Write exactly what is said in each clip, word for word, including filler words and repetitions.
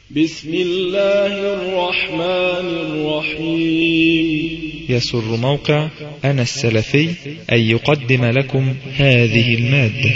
بسم الله الرحمن الرحيم. يسر موقع أنا السلفي أن يقدم لكم هذه المادة.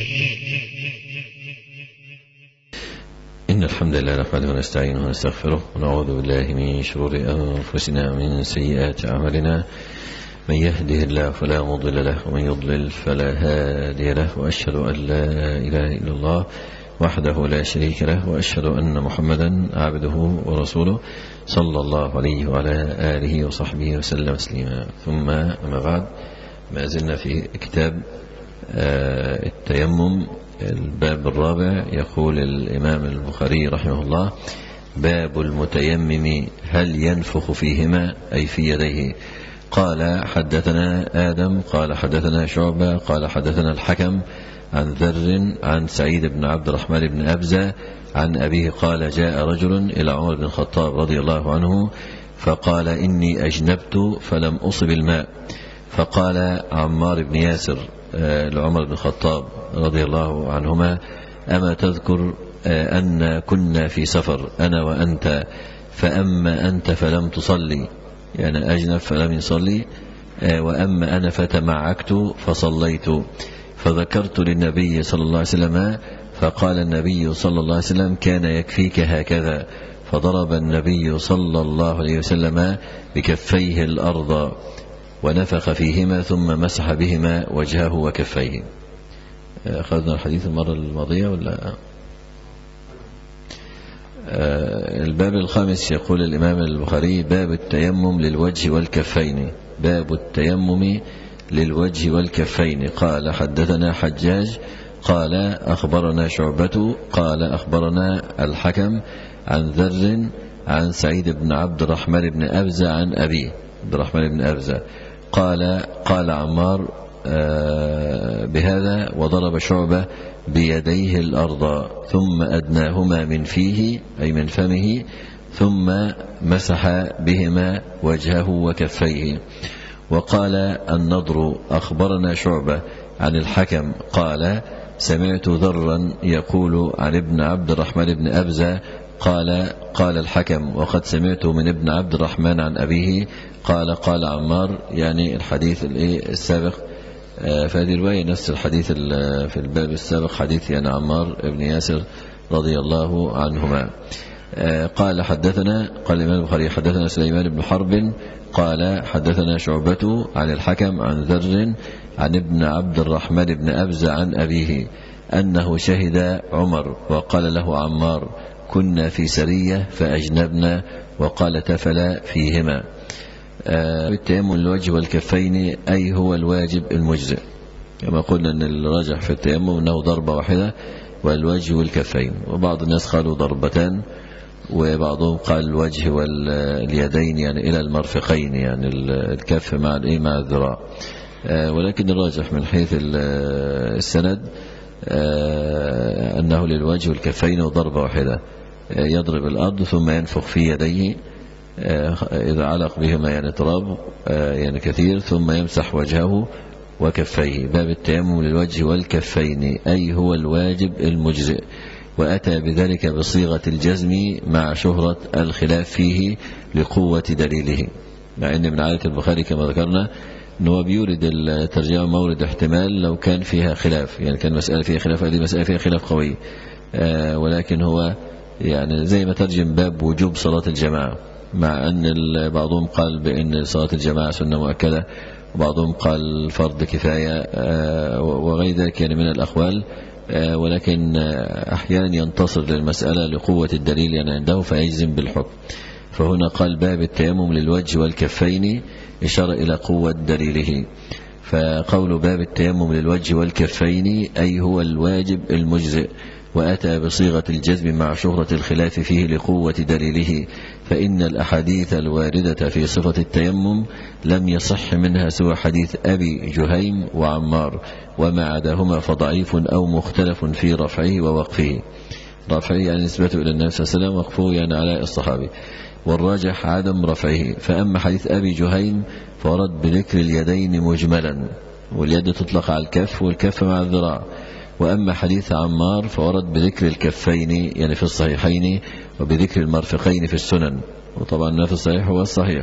إن الحمد لله نحمده ونستعينه ونستغفره ونعوذ بالله من شرور أنفسنا ومن سيئات أعمالنا. من يهده الله فلا مضل له ومن يضلل فلا هادي له، وأشهد أن لا إله إلا الله وحده لا شريك له، وأشهد أن محمدا عبده ورسوله صلى الله عليه وعلى آله وصحبه وسلم تسليما. ثم أما بعد، ما زلنا في كتاب التيمم، الباب الرابع. يقول الإمام البخاري رحمه الله: باب المتيمم هل ينفخ فيهما أي في يديه؟ قال: حدثنا آدم قال حدثنا شعبة قال حدثنا الحكم عن ذر عن سعيد بن عبد الرحمن بن أبزة عن أبيه قال: جاء رجل إلى عمر بن الخطاب رضي الله عنه فقال: إني أجنبت فلم أصب الماء. فقال عمار بن ياسر لعمر بن الخطاب رضي الله عنهما: أما تذكر أن كنا في سفر أنا وأنت، فأما أنت فلم تصلي، يعني أجنب فلم يصلي، وأما أنا فتمعكت فصليت. فذكرت للنبي صلى الله عليه وسلم، فقال النبي صلى الله عليه وسلم: كان يكفيك هكذا. فضرب النبي صلى الله عليه وسلم بكفيه الأرض ونفخ فيهما ثم مسح بهما وجهه وكفيه. أخذنا الحديث المرة الماضية ولا؟ الباب الخامس. يقول الإمام البخاري: باب التيمم للوجه والكفين. باب التيمم للوجه والكفين. قال: حدثنا حجاج قال أخبرنا شعبة قال أخبرنا الحكم عن ذر عن سعيد بن عبد الرحمن بن أبزة عن أبيه عبد الرحمن بن أبزة قال: قال عمار بهذا، وضرب شعبة بيديه الأرض ثم أدناهما من فيه أي من فمه ثم مسح بهما وجهه وكفيه. وقال النضر أخبرنا شعبة عن الحكم قال: سمعت ذرا يقول عن ابن عبد الرحمن بن أبزة قال: قال الحكم وقد سمعت من ابن عبد الرحمن عن أبيه قال: قال عمار، يعني الحديث السابق. فهذه الرواية نفس الحديث في الباب السابق، حديث يعني عمار بن ياسر رضي الله عنهما. قال: حدثنا قال الإمام البخاري: حدثنا سليمان بن حرب قال حدثنا شعبة عن الحكم عن ذر عن ابن عبد الرحمن بن أبزة عن أبيه أنه شهد عمر، وقال له عمار: كنا في سرية فأجنبنا، وقال: تفل فيهما. التيمم للوجه والكفين أي هو الواجب المجزئ، كما قلنا أن الراجح في التيمم أنه ضربة واحدة والوجه والكفين، وبعض الناس قالوا ضربتان، وبعضهم قال الوجه واليدين يعني إلى المرفقين، يعني الكف مع الإيه مع الذراع. ولكن الراجح من حيث السند أنه للوجه والكفين وضربة واحدة، يضرب الأرض ثم ينفخ في يديه إذا علق بهما يعني تراب يعني كثير، ثم يمسح وجهه وكفيه. باب التيمم للوجه والكفين أي هو الواجب المجزئ، وأتى بذلك بصيغة الجزم مع شهرة الخلاف فيه لقوة دليله، مع أن من عادة البخاري كما ذكرنا أنه بيورد الترجمة مورد احتمال لو كان فيها خلاف، يعني كان مسألة فيها خلاف، هذه مسألة فيها خلاف قوي، ولكن هو يعني زي ما ترجم باب وجوب صلاة الجماعة، مع أن بعضهم قال بأن صلاة الجماعة سنة مؤكدة، وبعضهم قال فرض كفاية وغير ذلك يعني من الأقوال، ولكن أحيانا ينتصر للمسألة لقوة الدليل يعني عنده فيجزم بالحكم. فهنا قال: باب التيمم للوجه والكفين، إشارة إلى قوة دليله. فقول باب التيمم للوجه والكفين أي هو الواجب المجزئ، وأتى بصيغة الجزم مع شهرة الخلاف فيه لقوة دليله، فإن الأحاديث الواردة في صفة التيمم لم يصح منها سوى حديث أبي جهيم وعمار، وما عداهما فضعيف أو مختلف في رفعه ووقفه. رفعه يعني نسبته إلى النبي صلى الله عليه وسلم، وقفه يعني على الصحابي، والراجح عدم رفعه. فأما حديث أبي جهيم فورد بذكر اليدين مجملا، واليد تطلق على الكف والكف مع الذراع، وأما حديث عمار فورد بذكر الكفين يعني في الصحيحين وبذكر المرفقين في السنن، وطبعا ما في الصحيح هو الصحيح،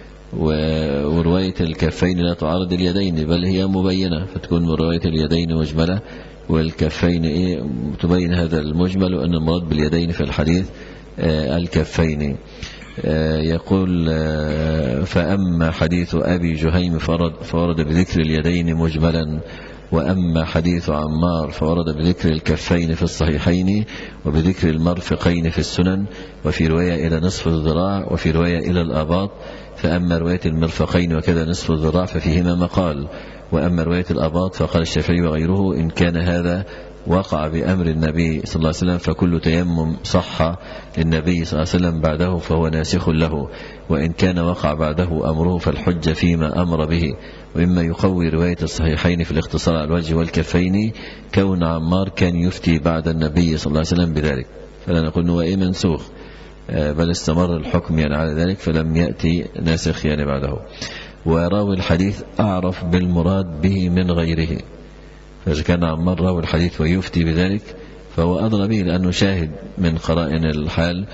ورواية الكفين لا تعارض اليدين بل هي مبينة، فتكون رواية اليدين مجملة والكفين إيه تبين هذا المجمل، وأن المراد باليدين في الحديث آه الكفين. آه يقول آه فأما حديث أبي جهيم فورد بذكر اليدين مجملا، وأما حديث عمار فورد بذكر الكفين في الصحيحين وبذكر المرفقين في السنن، وفي رواية إلى نصف الذراع وفي رواية إلى الآباط. فأما رواية المرفقين وكذا نصف الذراع ففيهما مقال، وأما رواية الآباط فقال الشافعي وغيره إن كان هذا وقع بأمر النبي صلى الله عليه وسلم فكل تيمم صح للنبي صلى الله عليه وسلم بعده فهو ناسخ له، وإن كان وقع بعده أمره فالحجة فيما أمر به. ومما يقوي رواية الصحيحين في الاختصار على الوجه والكفين كون عمار كان يفتي بعد النبي صلى الله عليه وسلم بذلك، فلا نقول أنه إيه منسوخ، بل استمر الحكم يعني على ذلك فلم يأتي ناسخ يعني بعده. وراوي الحديث أعرف بالمراد به من غيره، فإذا كان عمار راوي الحديث ويفتي بذلك فهو أدرى به لأنه شاهد من قرائن الحال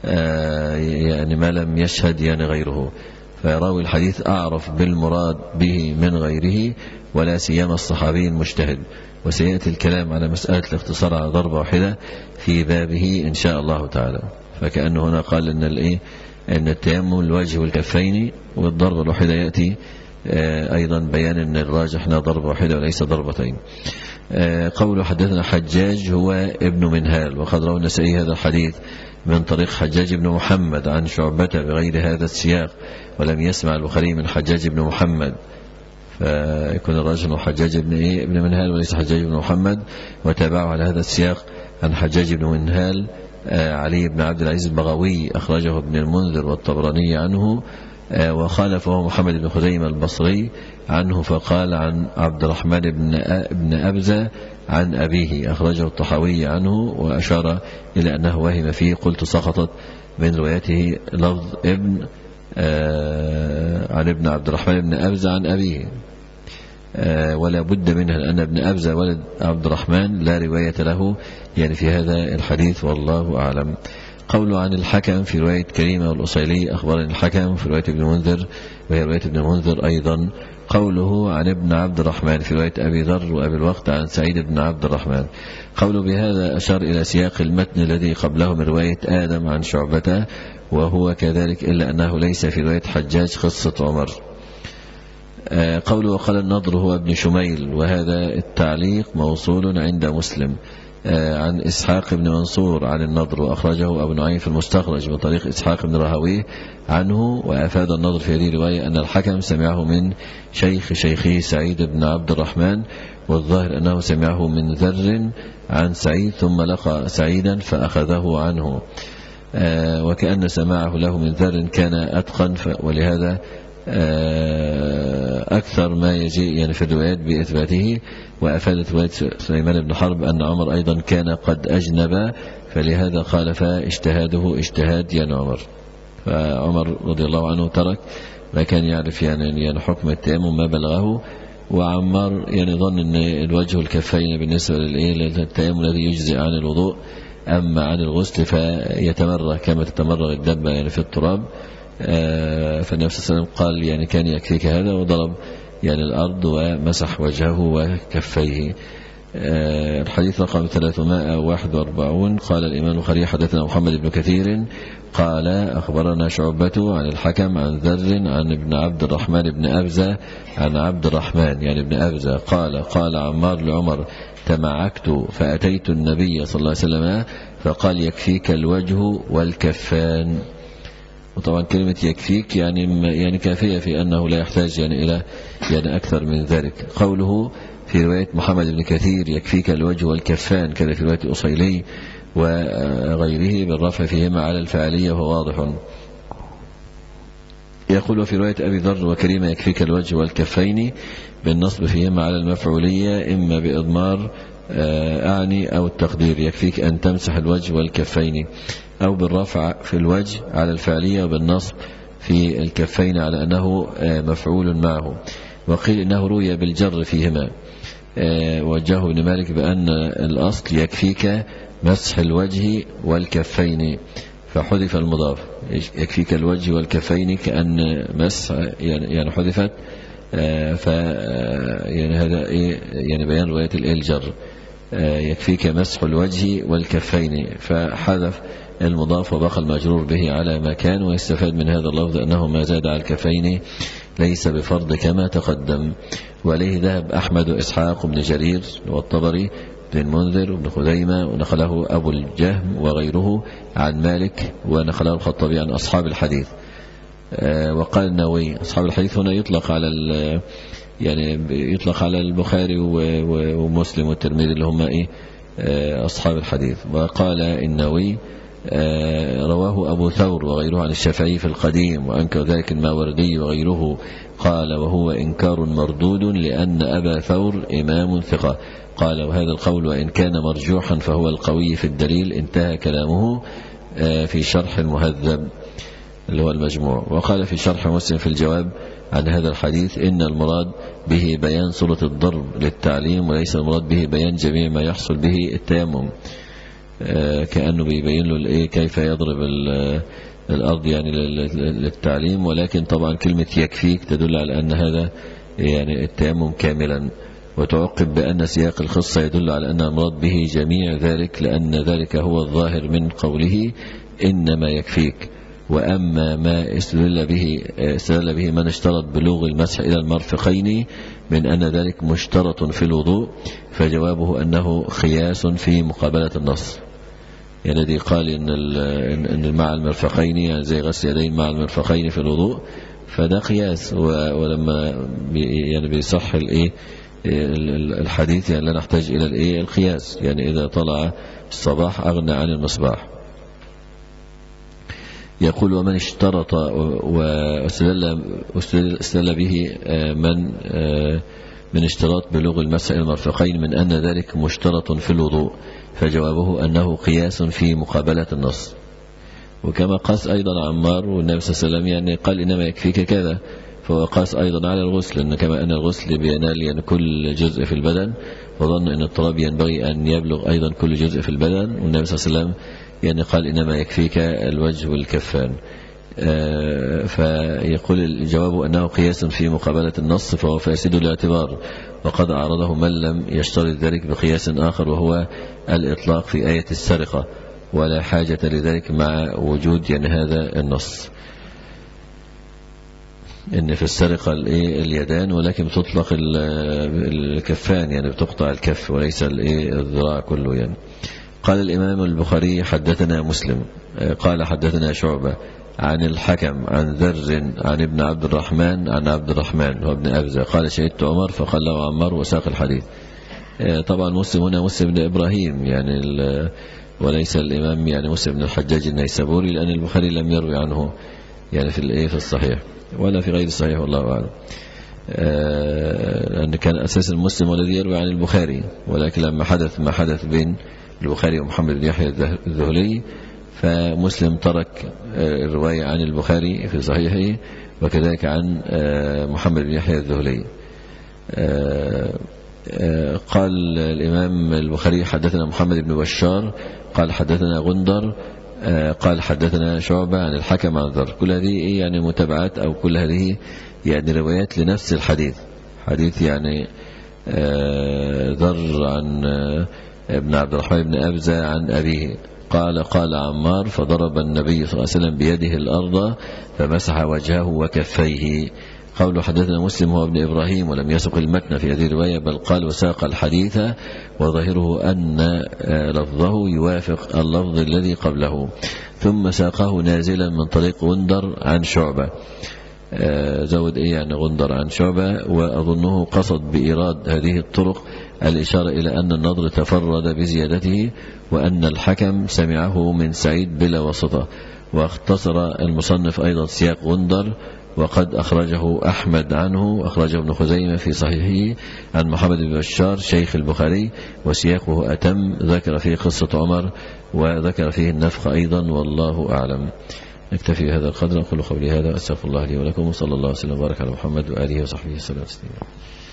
يعني ما لم يشهد يعني غيره، فراوي الحديث أعرف بالمراد به من غيره ولا سيما الصحابي المجتهد. وسيأتي الكلام على مسألة الاختصار على ضربة واحدة في بابه إن شاء الله تعالى. فكأنه هنا قال إن الإيه أن التيمم الوجه والكفين والضربة الواحدة يأتي أيضا بيان أن الراجح لا ضربة واحدة وليس ضربتين. قوله حدثنا حجاج هو ابن منهال، وقد روى النسائي هذا الحديث من طريق حجاج بن محمد عن شعبة بغير هذا السياق، ولم يسمع البخاري من حجاج بن محمد، فيكون الراجح حجاج بن إيه ابن منهال وليس حجاج بن محمد. وتابعه على هذا السياق عن حجاج بن منهال علي بن عبد العزيز البغوي أخرجه ابن المنذر والطبراني عنه، وخالفه محمد بن خزيمة البصري عنه فقال عن عبد الرحمن بن أبزة عن أبيه أخرجه الطحاوي عنه، وأشار إلى أنه وهم فيه. قلت سقطت من روايته لفظ ابن عن ابن عبد الرحمن بن أبزة عن أبيه، ولا بد منها لأن ابن أبزة ولد عبد الرحمن لا رواية له يعني في هذا الحديث والله أعلم. قوله عن الحكم في رواية كريمة والأصيلي أخبرني الحكم في رواية ابن منذر وهي رواية ابن منذر أيضا. قوله عن ابن عبد الرحمن في رواية أبي ذر وأبي الوقت عن سعيد بن عبد الرحمن. قوله بهذا أشار إلى سياق المتن الذي قبله من رواية آدم عن شعبة وهو كذلك، إلا أنه ليس في رواية حجاج قصة عمر. قوله وقال النضر هو ابن شميل، وهذا التعليق موصول عند مسلم عن إسحاق بن منصور عن النضر، وأخرجه أبو نعيم في المستخرج بطريق إسحاق بن راهويه عنه. وأفاد النضر في هذه الرواية أن الحكم سمعه من شيخ شيخه سعيد بن عبد الرحمن، والظاهر أنه سمعه من ذر عن سعيد ثم لقى سعيدا فأخذه عنه، وكأن سماعه له من ذر كان أتقن، ولهذا أكثر ما يجي يعني في الروايات بإثباته. وأفادت رواية سليمان بن حرب أن عمر أيضا كان قد أجنب، فلهذا قال فاجتهاده اجتهاد يعني عمر، فعمر رضي الله عنه ترك ما كان يعرف يعني, يعني حكم التيمم ما بلغه، وعمار يعني ظن أن الوجه والكفين بالنسبة للتيمم الذي يجزئ عن الوضوء، أما عن الغسل فيتمرغ كما تتمرغ الدبة يعني في التراب. فالنبي صلى الله عليه وسلم قال يعني كان يكفيك هذا، وضرب يعني الأرض ومسح وجهه وكفيه. الحديث رقم ثلاثمائة وواحد وأربعين. قال الإمام البخاري حدثنا محمد بن كثير قال أخبرنا شعبة عن الحكم عن ذر عن ابن عبد الرحمن بن أبزة عن عبد الرحمن يعني ابن أبزة قال قال عمار لعمر تمعكت فأتيت النبي صلى الله عليه وسلم فقال يكفيك الوجه والكفان. وطبعا كلمة يكفيك يعني يعني كافية في أنه لا يحتاج يعني إلى يعني أكثر من ذلك. قوله في رواية محمد بن كثير يكفيك الوجه والكفان كذا في رواية أصيلي وغيره بالرفع فيهما على الفاعلية وهو واضح. يقول في رواية أبي ذر وكريمة يكفيك الوجه والكفين بالنصب فيهما على المفعولية إما بإضمار أعني أو التقدير يكفيك أن تمسح الوجه والكفين، أو بالرفع في الوجه على الفعلية وبالنصب في الكفين على أنه مفعول معه. وقيل إنه روي بالجر فيهما وجهه ابن مالك بأن الأصل يكفيك مسح الوجه والكفين، فحذف المضاف. يكفيك الوجه والكفين كأن مسح يعني حذفت، ف يعني هذا إيه يعني بيان رواية الجر، يكفيك مسح الوجه والكفين، فحذف المضاف وبقى المجرور به على ما كان. ويستفاد من هذا اللفظ أنه ما زاد على الكفين ليس بفرض كما تقدم. وعليه ذهب أحمد وإسحاق بن جرير والطبري بن المنذر وابن خزيمة، ونقله أبو الجهم وغيره عن مالك، ونقله الخطابي عن أصحاب الحديث. وقال النووي أصحاب الحديث هنا يطلق على يعني يطلق على البخاري ومسلم والترمذي اللي هم إيه أصحاب الحديث. وقال النووي رواه أبو ثور وغيره عن الشافعي في القديم، وأنكر ذلك الماوردي وغيره. قال وهو إنكار مردود لأن أبا ثور إمام ثقة. قال وهذا القول وإن كان مرجوحا فهو القوي في الدليل. انتهى كلامه في شرح المهذب اللي هو المجموع. وقال في شرح مسلم في الجواب عن هذا الحديث إن المراد به بيان صورة الضرب للتعليم، وليس المراد به بيان جميع ما يحصل به التيمم، كأنه بيبين له الايه كيف يضرب الأرض يعني للتعليم. ولكن طبعا كلمة يكفيك تدل على أن هذا يعني التيمم كاملا. وتعقب بأن سياق الخصة يدل على أن المراد به جميع ذلك، لأن ذلك هو الظاهر من قوله إنما يكفيك. وأما ما استدل به استدل به من اشترط بلوغ المسح إلى المرفقين من أن ذلك مشترط في الوضوء، فجوابه أنه خياس في مقابلة النص. يعني الذي قال إن إن مع المرفقين يعني زي غسل يدين مع المرفقين في الوضوء، فده قياس. ولما بي يعني بيصح الايه الحديث يعني لا نحتاج إلى الايه القياس، يعني إذا طلع الصباح أغنى عن المصباح. يقول ومن اشترط واستدل به من من اشتراط بلوغ المسح إلى المرفقين من أن ذلك مشترط في الوضوء، فجوابه أنه قياس في مقابلة النص. وكما قاس أيضا عمار والنبي صلى الله عليه وسلم يعني قال إنما يكفيك كذا، فهو قاس أيضا على الغسل، إن كما أن الغسل بينال يعني كل جزء في البدن، وظن أن التراب ينبغي أن يبلغ أيضا كل جزء في البدن، والنبي صلى الله عليه وسلم يعني قال إنما يكفيك الوجه والكفان. فيقول الجواب أنه قياس في مقابلة النص، فهو فاسد الاعتبار، وقد أعرضه من لم يشترط ذلك بقياس آخر وهو الإطلاق في آية السرقة، ولا حاجة لذلك مع وجود يعني هذا النص إن في السرقة اليدان، ولكن تطلق الكفان يعني بتقطع الكف وليس الذراع كله يعني. قال الإمام البخاري حدثنا مسلم قال حدثنا شعبة عن الحكم عن ذر عن ابن عبد الرحمن عن عبد الرحمن هو ابن أبزة قال شهدت عمر فقال له عمار وساق الحديث. طبعا مسلم هنا مسلم بن إبراهيم يعني وليس الإمام يعني مسلم بن الحجاج النيسابوري، لأن البخاري لم يروي عنه يعني في الايه في الصحيح ولا في غير الصحيح والله أعلم، لأن كان أساس المسلم والذي يروي عن البخاري، ولكن لما حدث ما حدث بين البخاري ومحمد بن يحيى الذهلي فمسلم ترك الرواية عن البخاري في صحيحه، وكذلك عن محمد بن يحيى الذهلي. قال الإمام البخاري حدثنا محمد بن بشار قال حدثنا غندر قال حدثنا شعبة عن الحكم عن ذر. كل هذه يعني متابعات أو كل هذه يعني روايات لنفس الحديث، حديث يعني ذر عن ابن عبد الرحمن بن أبزة عن أبيه قال قال عمار فضرب النبي صلى الله عليه وسلم بيده الأرض فمسح وجهه وكفيه. قوله حدثنا مسلم هو ابن إبراهيم ولم يسق المتن في هذه الرواية، بل قال وساق الحديث وظاهره أن لفظه يوافق اللفظ الذي قبله، ثم ساقه نازلا من طريق غندر عن شعبة. زود إيه يعني غندر عن شعبة، وأظنه قصد بإيراد هذه الطرق الإشارة إلى أن النضر تفرد بزيادته وأن الحكم سمعه من سعيد بلا واسطة. واختصر المصنف أيضا سياق غندر وقد أخرجه أحمد عنه وأخرجه ابن خزيمة في صحيحه عن محمد بن بشار شيخ البخاري، وسياقه أتم، ذكر فيه قصة عمر وذكر فيه النفخ أيضا، والله أعلم. نكتفي بهذا القدر، أقول قولي هذا أستغفر الله لي ولكم، وصلى الله وسلم وبارك على محمد وآله وصحبه وسلم.